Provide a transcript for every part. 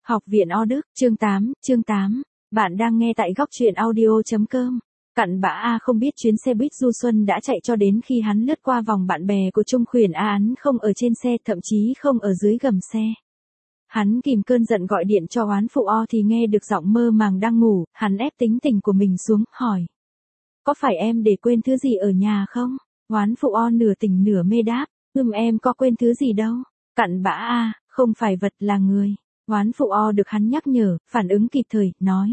Học viện O Đức, chương 8. Bạn đang nghe tại góc truyện audio.com. Cặn bã A không biết chuyến xe buýt du xuân đã chạy cho đến khi hắn lướt qua vòng bạn bè của Trung Khuyển A hắn không ở trên xe, thậm chí không ở dưới gầm xe. Hắn kìm cơn giận gọi điện cho oán phụ O thì nghe được giọng mơ màng đang ngủ, hắn ép tính tình của mình xuống, hỏi. Có phải em để quên thứ gì ở nhà không? Oán phụ O nửa tỉnh nửa mê đáp, em có quên thứ gì đâu. Cặn bã A, không phải vật là người. Oán phụ O được hắn nhắc nhở, phản ứng kịp thời, nói.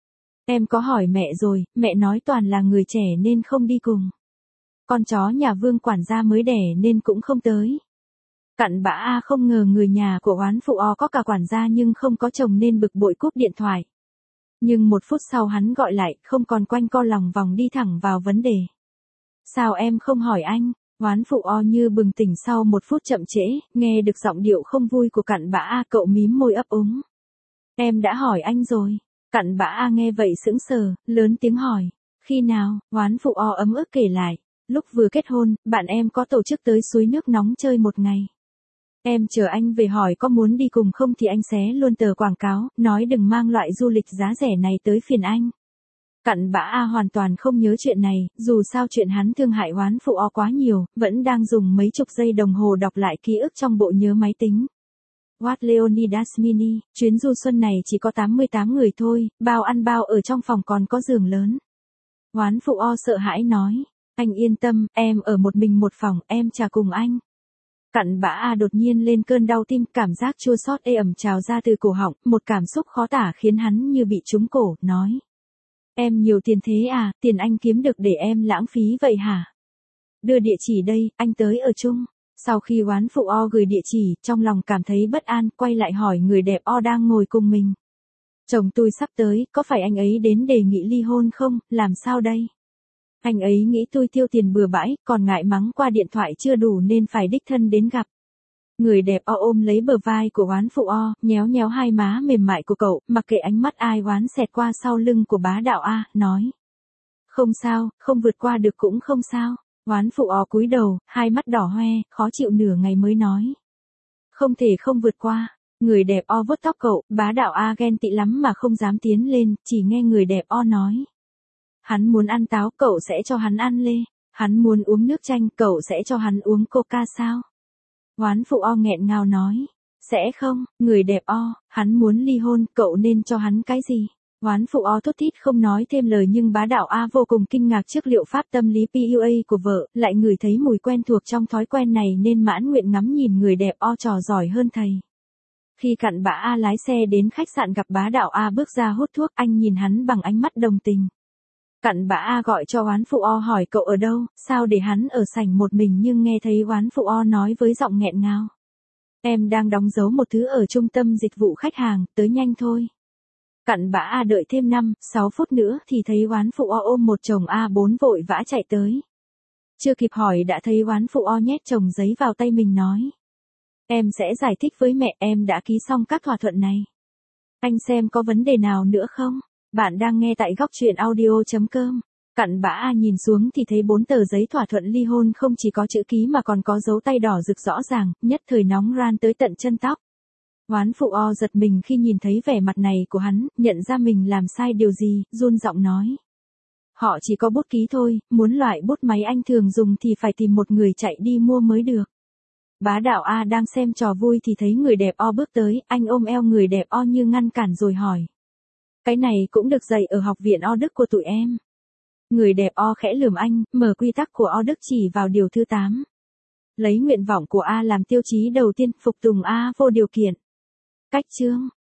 Em có hỏi mẹ rồi, mẹ nói toàn là người trẻ nên không đi cùng. Con chó nhà Vương quản gia mới đẻ nên cũng không tới. Cặn bã A không ngờ người nhà của oán phụ O có cả quản gia nhưng không có chồng nên bực bội cúp điện thoại. Nhưng một phút sau hắn gọi lại, không còn quanh co lòng vòng đi thẳng vào vấn đề. Sao em không hỏi anh? Oán phụ O như bừng tỉnh sau một phút chậm trễ, nghe được giọng điệu không vui của cặn bã A, cậu mím môi ấp úng. Em đã hỏi anh rồi. Cặn bã A nghe vậy sững sờ, lớn tiếng hỏi. Khi nào? Oán phụ O ấm ức kể lại. Lúc vừa kết hôn, bạn em có tổ chức tới suối nước nóng chơi một ngày. Em chờ anh về hỏi có muốn đi cùng không thì anh xé luôn tờ quảng cáo, nói đừng mang loại du lịch giá rẻ này tới phiền anh. Cặn bã A hoàn toàn không nhớ chuyện này, dù sao chuyện hắn thương hại oán phụ O quá nhiều, vẫn đang dùng mấy chục giây đồng hồ đọc lại ký ức trong bộ nhớ máy tính. What Leonidas Mini, chuyến du xuân này chỉ có 88 người thôi, bao ăn bao ở trong phòng còn có giường lớn. Oán phụ O sợ hãi nói, anh yên tâm, em ở một mình một phòng, em chả cùng anh. Cặn bã A đột nhiên lên cơn đau tim, cảm giác chua xót ê ẩm trào ra từ cổ họng, một cảm xúc khó tả khiến hắn như bị trúng cổ, nói. Em nhiều tiền thế à, tiền anh kiếm được để em lãng phí vậy hả? Đưa địa chỉ đây, anh tới ở chung. Sau khi oán phụ O gửi địa chỉ, trong lòng cảm thấy bất an, quay lại hỏi người đẹp O đang ngồi cùng mình. Chồng tôi sắp tới, có phải anh ấy đến đề nghị ly hôn không, làm sao đây? Anh ấy nghĩ tôi tiêu tiền bừa bãi, còn ngại mắng qua điện thoại chưa đủ nên phải đích thân đến gặp. Người đẹp O ôm lấy bờ vai của oán phụ O, nhéo nhéo hai má mềm mại của cậu, mặc kệ ánh mắt ai oán xẹt qua sau lưng của bá đạo A, nói. Không sao, không vượt qua được cũng không sao. Oán phụ O cúi đầu, hai mắt đỏ hoe, khó chịu nửa ngày mới nói. Không thể không vượt qua. Người đẹp O vuốt tóc cậu, bá đạo A ghen tị lắm mà không dám tiến lên, chỉ nghe người đẹp O nói. Hắn muốn ăn táo, cậu sẽ cho hắn ăn lê. Hắn muốn uống nước chanh, cậu sẽ cho hắn uống coca sao? Oán phụ O nghẹn ngào nói. Sẽ không, người đẹp O, hắn muốn ly hôn, cậu nên cho hắn cái gì? Oán phụ O thốt thít không nói thêm lời nhưng bá đạo A vô cùng kinh ngạc trước liệu pháp tâm lý PUA của vợ, lại ngửi thấy mùi quen thuộc trong thói quen này nên mãn nguyện ngắm nhìn người đẹp O trò giỏi hơn thầy. Khi cặn bã A lái xe đến khách sạn gặp bá đạo A bước ra hút thuốc, anh nhìn hắn bằng ánh mắt đồng tình. Cặn bã A gọi cho oán phụ O hỏi cậu ở đâu, sao để hắn ở sảnh một mình nhưng nghe thấy oán phụ O nói với giọng nghẹn ngào. Em đang đóng dấu một thứ ở trung tâm dịch vụ khách hàng, tới nhanh thôi. Cặn bã A đợi thêm 5-6 phút nữa thì thấy oán phụ O ôm một chồng A4 vội vã chạy tới. Chưa kịp hỏi đã thấy oán phụ O nhét chồng giấy vào tay mình nói. Em sẽ giải thích với mẹ, em đã ký xong các thỏa thuận này. Anh xem có vấn đề nào nữa không? Bạn đang nghe tại góc truyện audio.com. Cặn bã A nhìn xuống thì thấy 4 tờ giấy thỏa thuận ly hôn không chỉ có chữ ký mà còn có dấu tay đỏ rực rõ ràng, nhất thời nóng ran tới tận chân tóc. Oán phụ O giật mình khi nhìn thấy vẻ mặt này của hắn, nhận ra mình làm sai điều gì, run giọng nói. Họ chỉ có bút ký thôi, muốn loại bút máy anh thường dùng thì phải tìm một người chạy đi mua mới được. Bá đạo A đang xem trò vui thì thấy người đẹp O bước tới, anh ôm eo người đẹp O như ngăn cản rồi hỏi. Cái này cũng được dạy ở học viện O Đức của tụi em. Người đẹp O khẽ lườm anh, mở quy tắc của O Đức chỉ vào điều thứ 8. Lấy nguyện vọng của A làm tiêu chí đầu tiên, phục tùng A vô điều kiện. Cách chương,